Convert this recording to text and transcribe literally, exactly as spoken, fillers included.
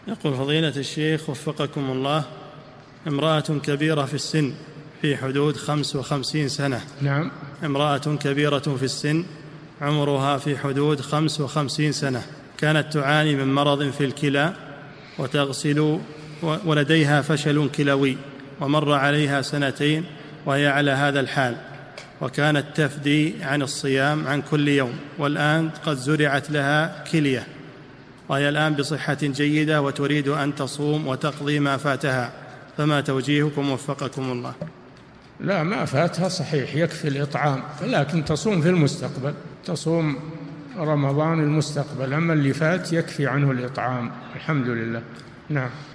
يقول فضيلة الشيخ وفقكم الله، امرأة كبيرة في السن في حدود خمس وخمسين سنة. نعم. امرأة كبيرة في السن عمرها في حدود خمس وخمسين سنة، كانت تعاني من مرض في الكلى وتغسل ولديها فشل كلوي، ومر عليها سنتين وهي على هذا الحال، وكانت تفدي عن الصيام عن كل يوم، والآن قد زرعت لها كلية، وهي الآن بصحة جيدة وتريد أن تصوم وتقضي ما فاتها، فما توجيهكم وفقكم الله؟ لا، ما فاتها صحيح، يكفي الإطعام، لكن تصوم في المستقبل، تصوم رمضان المستقبل، أما اللي فات يكفي عنه الإطعام. الحمد لله. نعم.